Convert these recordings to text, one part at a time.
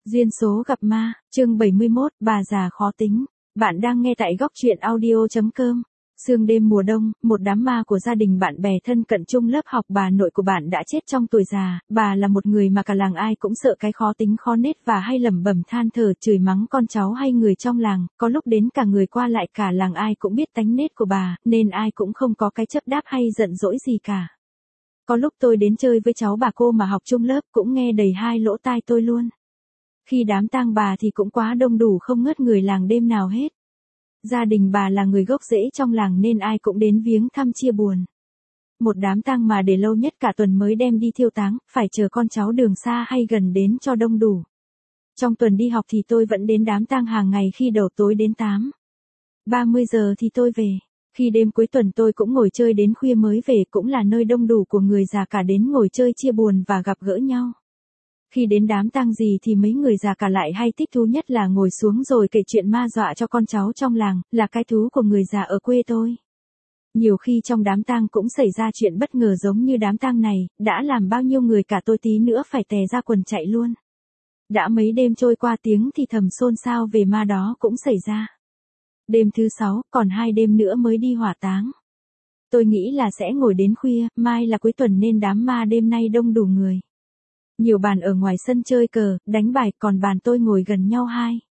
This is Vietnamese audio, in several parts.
Duyên số gặp ma, chương 71, bà già khó tính. Bạn đang nghe tại góc truyện audio.com. Sương đêm mùa đông, một đám ma của gia đình bạn bè thân cận chung lớp học bà nội của bạn đã chết trong tuổi già. Bà là một người mà cả làng ai cũng sợ cái khó tính khó nết và hay lẩm bẩm than thở chửi mắng con cháu hay người trong làng. Có lúc đến cả người qua lại cả làng ai cũng biết tánh nết của bà, nên ai cũng không có cái chấp đáp hay giận dỗi gì cả. Có lúc tôi đến chơi với cháu bà cô mà học chung lớp cũng nghe đầy hai lỗ tai tôi luôn. Khi đám tang bà thì cũng quá đông đủ không ngớt người làng đêm nào hết. Gia đình bà là người gốc rễ trong làng nên ai cũng đến viếng thăm chia buồn. Một đám tang mà để lâu nhất cả tuần mới đem đi thiêu táng, phải chờ con cháu đường xa hay gần đến cho đông đủ. Trong tuần đi học thì tôi vẫn đến đám tang hàng ngày khi đầu tối đến 8:30 giờ thì tôi về. Khi đêm cuối tuần tôi cũng ngồi chơi đến khuya mới về, cũng là nơi đông đủ của người già cả đến ngồi chơi chia buồn và gặp gỡ nhau. Khi đến đám tang gì thì mấy người già cả lại hay thích thú nhất là ngồi xuống rồi kể chuyện ma dọa cho con cháu trong làng, là cái thú của người già ở quê tôi. Nhiều khi trong đám tang cũng xảy ra chuyện bất ngờ giống như đám tang này, đã làm bao nhiêu người cả tôi tí nữa phải tè ra quần chạy luôn. Đã mấy đêm trôi qua tiếng thì thầm xôn xao về ma đó cũng xảy ra. Đêm thứ 6, còn 2 đêm nữa mới đi hỏa táng. Tôi nghĩ là sẽ ngồi đến khuya, mai là cuối tuần nên đám ma đêm nay đông đủ người. Nhiều bàn ở ngoài sân chơi cờ, đánh bài, còn bàn tôi ngồi gần nhau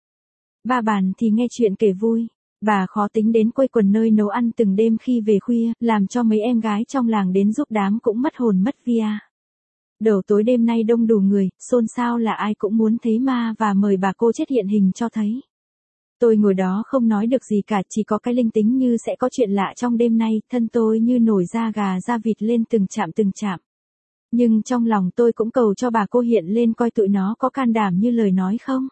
2-3 bàn thì nghe chuyện kể vui. Bà khó tính đến quây quần nơi nấu ăn từng đêm khi về khuya, làm cho mấy em gái trong làng đến giúp đám cũng mất hồn mất vía. Đầu tối đêm nay đông đủ người, xôn xao là ai cũng muốn thấy ma và mời bà cô chết hiện hình cho thấy. Tôi ngồi đó không nói được gì cả, chỉ có cái linh tính như sẽ có chuyện lạ trong đêm nay, thân tôi như nổi da gà da vịt lên từng chạm. Nhưng trong lòng tôi cũng cầu cho bà cô hiện lên coi tụi nó có can đảm như lời nói không.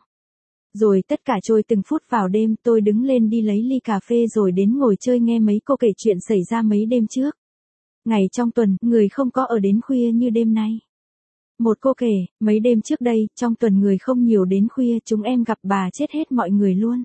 Rồi tất cả trôi từng phút vào đêm, tôi đứng lên đi lấy ly cà phê rồi đến ngồi chơi nghe mấy cô kể chuyện xảy ra mấy đêm trước. Ngày trong tuần, người không có ở đến khuya như đêm nay. Một cô kể, mấy đêm trước đây, trong tuần người không nhiều đến khuya, chúng em gặp bà chết hết mọi người luôn.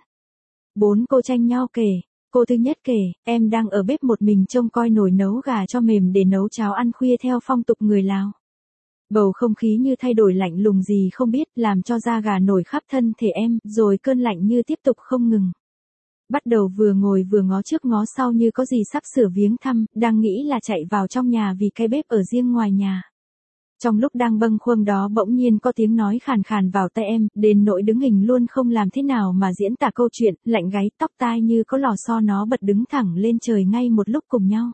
4 cô tranh nhau kể. Cô thứ nhất kể, em đang ở bếp một mình trông coi nồi nấu gà cho mềm để nấu cháo ăn khuya theo phong tục người Lào. Bầu không khí như thay đổi lạnh lùng gì không biết, làm cho da gà nổi khắp thân thể em, rồi cơn lạnh như tiếp tục không ngừng. Bắt đầu vừa ngồi vừa ngó trước ngó sau như có gì sắp sửa viếng thăm, đang nghĩ là chạy vào trong nhà vì cái bếp ở riêng ngoài nhà. Trong lúc đang bâng khuâng đó bỗng nhiên có tiếng nói khàn khàn vào tai em, đến nỗi đứng hình luôn không làm thế nào mà diễn tả câu chuyện, lạnh gáy tóc tai như có lò xo nó bật đứng thẳng lên trời ngay một lúc cùng nhau.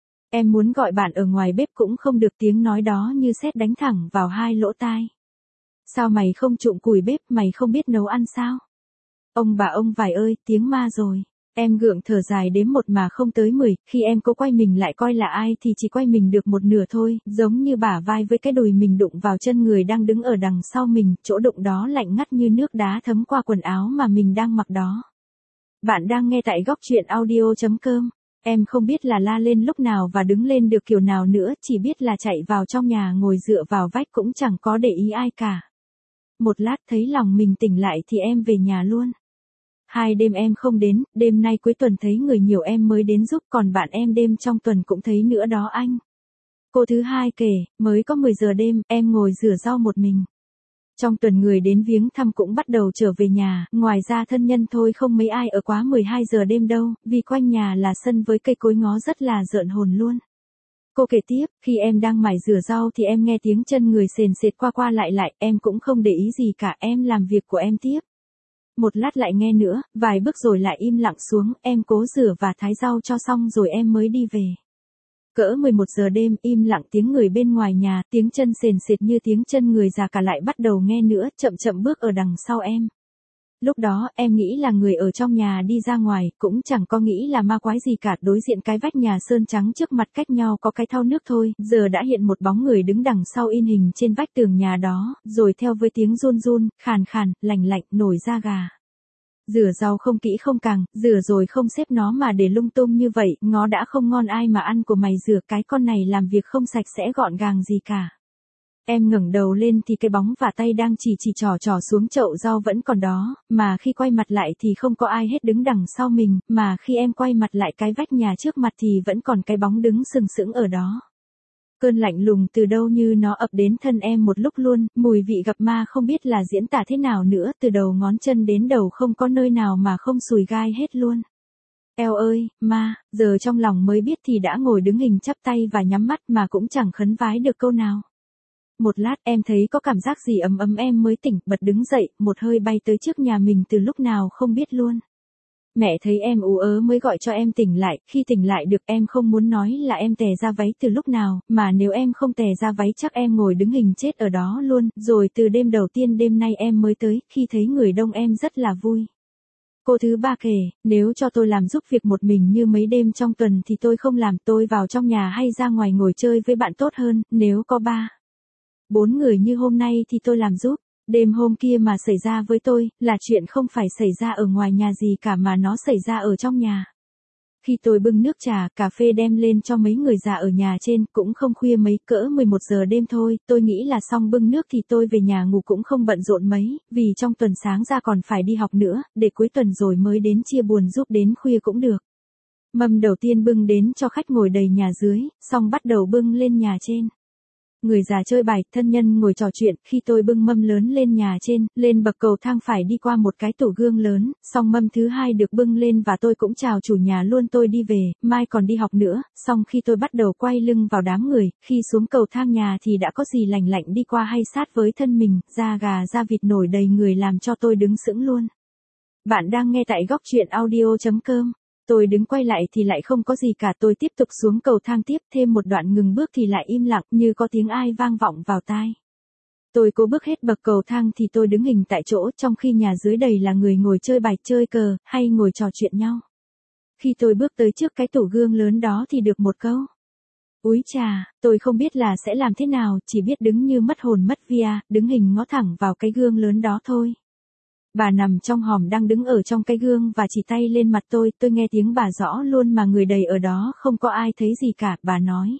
Em muốn gọi bạn ở ngoài bếp cũng không được, tiếng nói đó như sét đánh thẳng vào hai lỗ tai. Sao mày không trụng củi bếp, mày không biết nấu ăn sao? Ông bà ông vải ơi, tiếng ma rồi. Em gượng thở dài đếm 1 mà không tới 10, khi em cố quay mình lại coi là ai thì chỉ quay mình được một nửa thôi, giống như bả vai với cái đùi mình đụng vào chân người đang đứng ở đằng sau mình, chỗ đụng đó lạnh ngắt như nước đá thấm qua quần áo mà mình đang mặc đó. Bạn đang nghe tại góc truyện audio.com. Em không biết là la lên lúc nào và đứng lên được kiểu nào nữa, chỉ biết là chạy vào trong nhà ngồi dựa vào vách cũng chẳng có để ý ai cả. Một lát thấy lòng mình tỉnh lại thì em về nhà luôn. 2 đêm em không đến, đêm nay cuối tuần thấy người nhiều em mới đến giúp, còn bạn em đêm trong tuần cũng thấy nữa đó anh. Cô thứ hai kể, mới có 10 giờ đêm, em ngồi rửa rau một mình. Trong tuần người đến viếng thăm cũng bắt đầu trở về nhà, ngoài ra thân nhân thôi không mấy ai ở quá 12 giờ đêm đâu, vì quanh nhà là sân với cây cối ngó rất là rợn hồn luôn. Cô kể tiếp, khi em đang mải rửa rau thì em nghe tiếng chân người sền sệt qua lại, em cũng không để ý gì cả, em làm việc của em tiếp. Một lát lại nghe nữa, vài bước rồi lại im lặng xuống, em cố rửa và thái rau cho xong rồi em mới đi về. Cỡ 11 giờ đêm, im lặng tiếng người bên ngoài nhà, tiếng chân sền sệt như tiếng chân người già cả lại bắt đầu nghe nữa, chậm bước ở đằng sau em. Lúc đó, em nghĩ là người ở trong nhà đi ra ngoài, cũng chẳng có nghĩ là ma quái gì cả, đối diện cái vách nhà sơn trắng trước mặt cách nhau có cái thau nước thôi, giờ đã hiện một bóng người đứng đằng sau in hình trên vách tường nhà đó, rồi theo với tiếng run, khàn, lạnh, nổi da gà. Rửa rau không kỹ không càng, rửa rồi không xếp nó mà để lung tung như vậy, ngó đã không ngon ai mà ăn của mày rửa, cái con này làm việc không sạch sẽ gọn gàng gì cả. Em ngẩng đầu lên thì cái bóng và tay đang chỉ trỏ xuống chậu rau vẫn còn đó, mà khi quay mặt lại thì không có ai hết đứng đằng sau mình, mà khi em quay mặt lại cái vách nhà trước mặt thì vẫn còn cái bóng đứng sừng sững ở đó. Cơn lạnh lùng từ đâu như nó ập đến thân em một lúc luôn, mùi vị gặp ma không biết là diễn tả thế nào nữa, từ đầu ngón chân đến đầu không có nơi nào mà không sùi gai hết luôn. Eo ơi, ma, giờ trong lòng mới biết thì đã ngồi đứng hình chắp tay và nhắm mắt mà cũng chẳng khấn vái được câu nào. Một lát em thấy có cảm giác gì ấm ấm em mới tỉnh, bật đứng dậy, một hơi bay tới trước nhà mình từ lúc nào không biết luôn. Mẹ thấy em ú ớ mới gọi cho em tỉnh lại, khi tỉnh lại được em không muốn nói là em tè ra váy từ lúc nào, mà nếu em không tè ra váy chắc em ngồi đứng hình chết ở đó luôn, rồi từ đêm đầu tiên đêm nay em mới tới, khi thấy người đông em rất là vui. Cô thứ ba kể, nếu cho tôi làm giúp việc một mình như mấy đêm trong tuần thì tôi không làm, tôi vào trong nhà hay ra ngoài ngồi chơi với bạn tốt hơn, nếu có 4 người như hôm nay thì tôi làm giúp. Đêm hôm kia mà xảy ra với tôi, là chuyện không phải xảy ra ở ngoài nhà gì cả mà nó xảy ra ở trong nhà. Khi tôi bưng nước trà, cà phê đem lên cho mấy người già ở nhà trên, cũng không khuya mấy, cỡ 11 giờ đêm thôi, tôi nghĩ là xong bưng nước thì tôi về nhà ngủ cũng không bận rộn mấy, vì trong tuần sáng ra còn phải đi học nữa, để cuối tuần rồi mới đến chia buồn giúp đến khuya cũng được. Mâm đầu tiên bưng đến cho khách ngồi đầy nhà dưới, xong bắt đầu bưng lên nhà trên. Người già chơi bài, thân nhân ngồi trò chuyện, khi tôi bưng mâm lớn lên nhà trên, lên bậc cầu thang phải đi qua một cái tủ gương lớn, xong mâm thứ hai được bưng lên và tôi cũng chào chủ nhà luôn, tôi đi về, mai còn đi học nữa, xong khi tôi bắt đầu quay lưng vào đám người, khi xuống cầu thang nhà thì đã có gì lành lạnh đi qua hay sát với thân mình, da gà da vịt nổi đầy người làm cho tôi đứng sững luôn. Bạn đang nghe tại góc truyện audio.com. Tôi đứng quay lại thì lại không có gì cả, tôi tiếp tục xuống cầu thang tiếp, thêm một đoạn ngừng bước thì lại im lặng như có tiếng ai vang vọng vào tai. Tôi cố bước hết bậc cầu thang thì tôi đứng hình tại chỗ, trong khi nhà dưới đầy là người ngồi chơi bài chơi cờ, hay ngồi trò chuyện nhau. Khi tôi bước tới trước cái tủ gương lớn đó thì được một câu. Úi chà, tôi không biết là sẽ làm thế nào, chỉ biết đứng như mất hồn mất vía, đứng hình ngó thẳng vào cái gương lớn đó thôi. Bà nằm trong hòm đang đứng ở trong cái gương và chỉ tay lên mặt tôi nghe tiếng bà rõ luôn mà người đầy ở đó không có ai thấy gì cả, bà nói.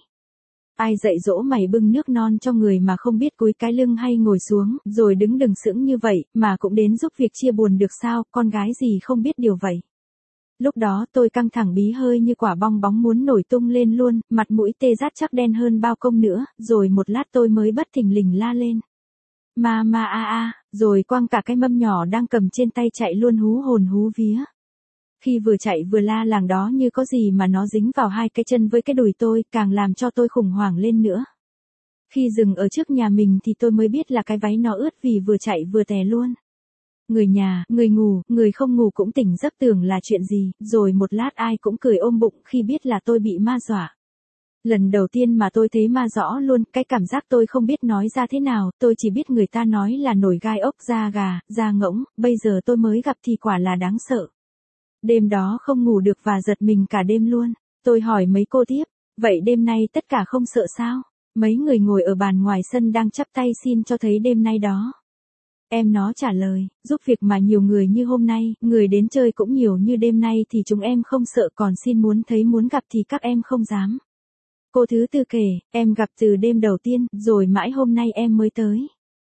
Ai dạy dỗ mày bưng nước non cho người mà không biết cúi cái lưng hay ngồi xuống, rồi đứng đừng sững như vậy, mà cũng đến giúp việc chia buồn được sao, con gái gì không biết điều vậy. Lúc đó tôi căng thẳng bí hơi như quả bong bóng muốn nổi tung lên luôn, mặt mũi tê rát chắc đen hơn bao công nữa, rồi một lát tôi mới bất thình lình la lên. Ma ma a a, rồi quăng cả cái mâm nhỏ đang cầm trên tay chạy luôn hú hồn hú vía. Khi vừa chạy vừa la làng đó như có gì mà nó dính vào hai cái chân với cái đùi tôi, càng làm cho tôi khủng hoảng lên nữa. Khi dừng ở trước nhà mình thì tôi mới biết là cái váy nó ướt vì vừa chạy vừa tè luôn. Người nhà, người ngủ, người không ngủ cũng tỉnh giấc tưởng là chuyện gì, rồi một lát ai cũng cười ôm bụng khi biết là tôi bị ma dọa. Lần đầu tiên mà tôi thấy ma rõ luôn, cái cảm giác tôi không biết nói ra thế nào, tôi chỉ biết người ta nói là nổi gai ốc da gà, da ngỗng, bây giờ tôi mới gặp thì quả là đáng sợ. Đêm đó không ngủ được và giật mình cả đêm luôn. Tôi hỏi mấy cô tiếp, vậy đêm nay tất cả không sợ sao? Mấy người ngồi ở bàn ngoài sân đang chắp tay xin cho thấy đêm nay đó. Em nó trả lời, giúp việc mà nhiều người như hôm nay, người đến chơi cũng nhiều như đêm nay thì chúng em không sợ, còn xin muốn thấy muốn gặp thì các em không dám. Cô thứ tư kể, em gặp từ đêm đầu tiên, rồi mãi hôm nay em mới tới.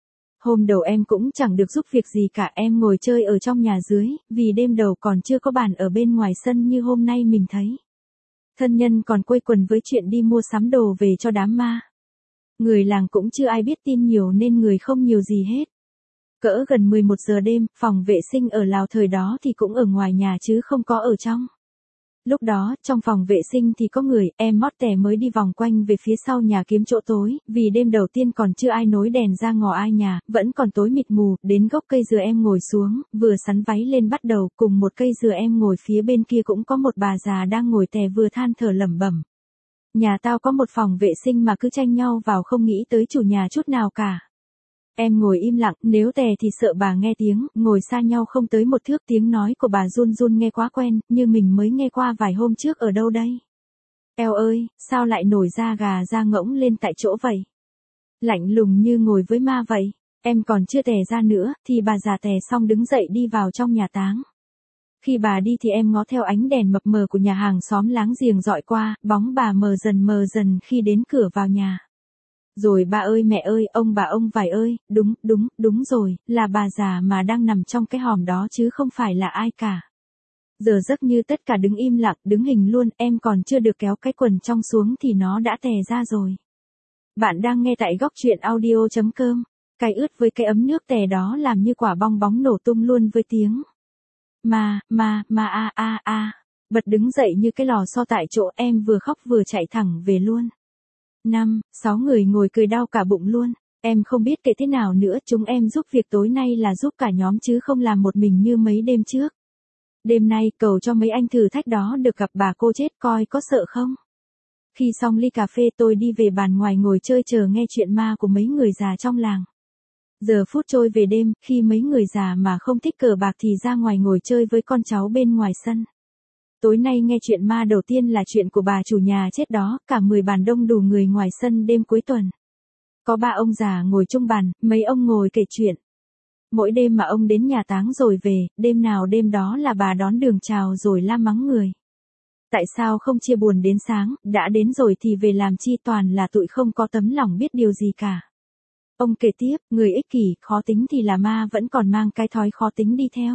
Hôm đầu em cũng chẳng được giúp việc gì cả, em ngồi chơi ở trong nhà dưới, vì đêm đầu còn chưa có bàn ở bên ngoài sân như hôm nay mình thấy. Thân nhân còn quây quần với chuyện đi mua sắm đồ về cho đám ma. Người làng cũng chưa ai biết tin nhiều nên người không nhiều gì hết. Cỡ gần 11 giờ đêm, phòng vệ sinh ở Lào thời đó thì cũng ở ngoài nhà chứ không có ở trong. Lúc đó, trong phòng vệ sinh thì có người, em mót tè mới đi vòng quanh về phía sau nhà kiếm chỗ tối, vì đêm đầu tiên còn chưa ai nối đèn ra ngõ ai nhà, vẫn còn tối mịt mù, đến gốc cây dừa em ngồi xuống, vừa sắn váy lên bắt đầu, cùng một cây dừa em ngồi phía bên kia cũng có một bà già đang ngồi tè vừa than thở lẩm bẩm. Nhà tao có một phòng vệ sinh mà cứ tranh nhau vào không nghĩ tới chủ nhà chút nào cả. Em ngồi im lặng, nếu tè thì sợ bà nghe tiếng, ngồi xa nhau không tới một thước, tiếng nói của bà run run nghe quá quen, như mình mới nghe qua vài hôm trước ở đâu đây. Eo ơi, sao lại nổi da gà da ngỗng lên tại chỗ vậy? Lạnh lùng như ngồi với ma vậy. Em còn chưa tè ra nữa, thì bà già tè xong đứng dậy đi vào trong nhà táng. Khi bà đi thì em ngó theo ánh đèn mập mờ của nhà hàng xóm láng giềng dọi qua, bóng bà mờ dần khi đến cửa vào nhà. Rồi ba ơi mẹ ơi, ông bà ông vải ơi, đúng rồi, là bà già mà đang nằm trong cái hòm đó chứ không phải là ai cả. Giờ giấc như tất cả đứng im lặng, đứng hình luôn, em còn chưa được kéo cái quần trong xuống thì nó đã tè ra rồi. Bạn đang nghe tại góc truyện audio.com. Cái ướt với cái ấm nước tè đó làm như quả bong bóng nổ tung luôn với tiếng. Bật đứng dậy như cái lò xo tại chỗ, em vừa khóc vừa chạy thẳng về luôn. 5-6 người ngồi cười đau cả bụng luôn. Em không biết kể thế nào nữa, chúng em giúp việc tối nay là giúp cả nhóm chứ không làm một mình như mấy đêm trước. Đêm nay cầu cho mấy anh thử thách đó được gặp bà cô chết coi có sợ không. Khi xong ly cà phê tôi đi về bàn ngoài ngồi chơi chờ nghe chuyện ma của mấy người già trong làng. Giờ phút trôi về đêm, khi mấy người già mà không thích cờ bạc thì ra ngoài ngồi chơi với con cháu bên ngoài sân. Tối nay nghe chuyện ma đầu tiên là chuyện của bà chủ nhà chết đó, cả 10 bàn đông đủ người ngoài sân đêm cuối tuần. Có 3 ông già ngồi chung bàn, mấy ông ngồi kể chuyện. Mỗi đêm mà ông đến nhà táng rồi về, đêm nào đêm đó là bà đón đường chào rồi la mắng người. Tại sao không chia buồn đến sáng, đã đến rồi thì về làm chi, toàn là tụi không có tấm lòng biết điều gì cả. Ông kể tiếp, người ích kỷ, khó tính thì là ma vẫn còn mang cái thói khó tính đi theo.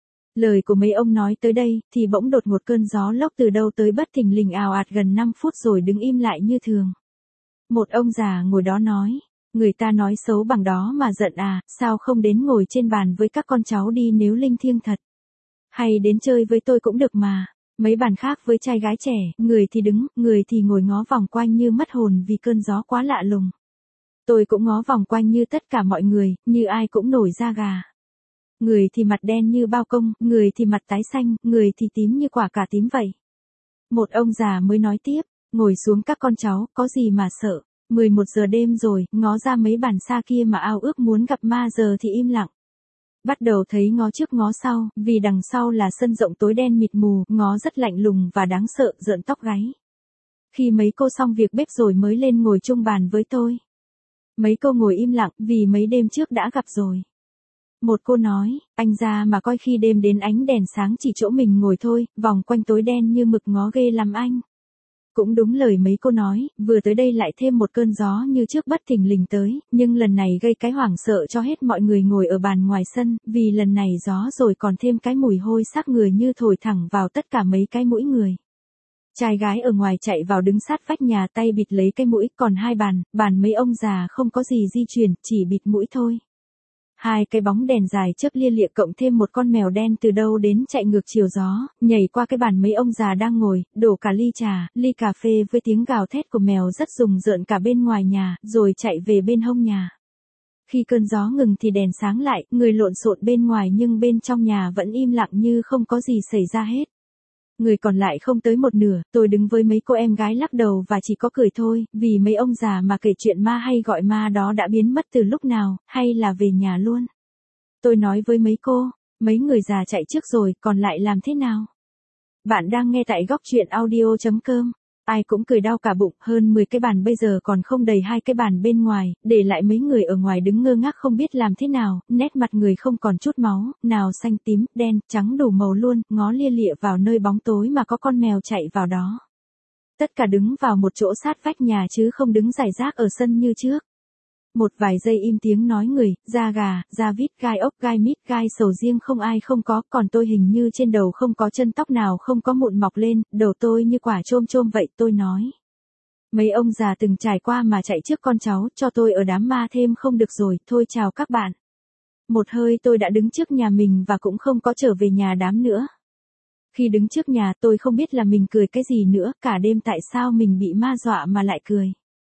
Lời của mấy ông nói tới đây, thì bỗng đột một cơn gió lốc từ đâu tới bất thình lình ào ạt gần 5 phút rồi đứng im lại như thường. Một ông già ngồi đó nói, người ta nói xấu bằng đó mà giận à, sao không đến ngồi trên bàn với các con cháu đi nếu linh thiêng thật. Hay đến chơi với tôi cũng được mà. Mấy bàn khác với trai gái trẻ, người thì đứng, người thì ngồi ngó vòng quanh như mất hồn vì cơn gió quá lạ lùng. Tôi cũng ngó vòng quanh như tất cả mọi người, như ai cũng nổi da gà. Người thì mặt đen như bao công, người thì mặt tái xanh, người thì tím như quả cà tím vậy. Một ông già mới nói tiếp, ngồi xuống các con cháu, có gì mà sợ. 11 giờ đêm rồi, ngó ra mấy bàn xa kia mà ao ước muốn gặp ma giờ thì im lặng. Bắt đầu thấy ngó trước ngó sau, vì đằng sau là sân rộng tối đen mịt mù, ngó rất lạnh lùng và đáng sợ, rợn tóc gáy. Khi mấy cô xong việc bếp rồi mới lên ngồi chung bàn với tôi. Mấy cô ngồi im lặng, vì mấy đêm trước đã gặp rồi. Một cô nói, anh ra mà coi khi đêm đến ánh đèn sáng chỉ chỗ mình ngồi thôi, vòng quanh tối đen như mực ngó ghê lắm anh. Cũng đúng lời mấy cô nói, vừa tới đây lại thêm một cơn gió như trước bất thình lình tới, nhưng lần này gây cái hoảng sợ cho hết mọi người ngồi ở bàn ngoài sân, vì lần này gió rồi còn thêm cái mùi hôi xác người như thổi thẳng vào tất cả mấy cái mũi người. Trai gái ở ngoài chạy vào đứng sát vách nhà tay bịt lấy cái mũi, còn hai bàn mấy ông già không có gì di chuyển, chỉ bịt mũi thôi. Hai cái bóng đèn dài chớp lia lịa cộng thêm một con mèo đen từ đâu đến chạy ngược chiều gió, nhảy qua cái bàn mấy ông già đang ngồi, đổ cả ly trà, ly cà phê với tiếng gào thét của mèo rất rùng rợn cả bên ngoài nhà, rồi chạy về bên hông nhà. Khi cơn gió ngừng thì đèn sáng lại, người lộn xộn bên ngoài nhưng bên trong nhà vẫn im lặng như không có gì xảy ra hết. Người còn lại không tới một nửa, tôi đứng với mấy cô em gái lắc đầu và chỉ có cười thôi, vì mấy ông già mà kể chuyện ma hay gọi ma đó đã biến mất từ lúc nào, hay là về nhà luôn. Tôi nói với mấy cô, mấy người già chạy trước rồi, còn lại làm thế nào? Bạn đang nghe tại góc truyện audio.com. Ai cũng cười đau cả bụng, hơn 10 cái bàn bây giờ còn không đầy 2 cái bàn bên ngoài, để lại mấy người ở ngoài đứng ngơ ngác không biết làm thế nào, nét mặt người không còn chút máu, nào xanh tím, đen, trắng đủ màu luôn, ngó lia lịa vào nơi bóng tối mà có con mèo chạy vào đó. Tất cả đứng vào một chỗ sát vách nhà chứ không đứng rải rác ở sân như trước. Một vài giây im tiếng nói người, da gà, da vít, gai ốc, gai mít, gai sầu riêng không ai không có, còn tôi hình như trên đầu không có chân tóc nào không có mụn mọc lên, đầu tôi như quả chôm chôm vậy, tôi nói. Mấy ông già từng trải qua mà chạy trước con cháu, cho tôi ở đám ma thêm không được rồi, thôi chào các bạn. Một hơi tôi đã đứng trước nhà mình và cũng không có trở về nhà đám nữa. Khi đứng trước nhà tôi không biết là mình cười cái gì nữa, cả đêm tại sao mình bị ma dọa mà lại cười.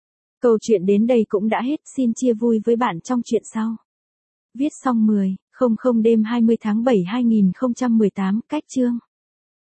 Câu chuyện đến đây cũng đã hết, xin chia vui với bạn trong chuyện sau. Viết xong 10:00 đêm 20 tháng 7 2018, cách chương.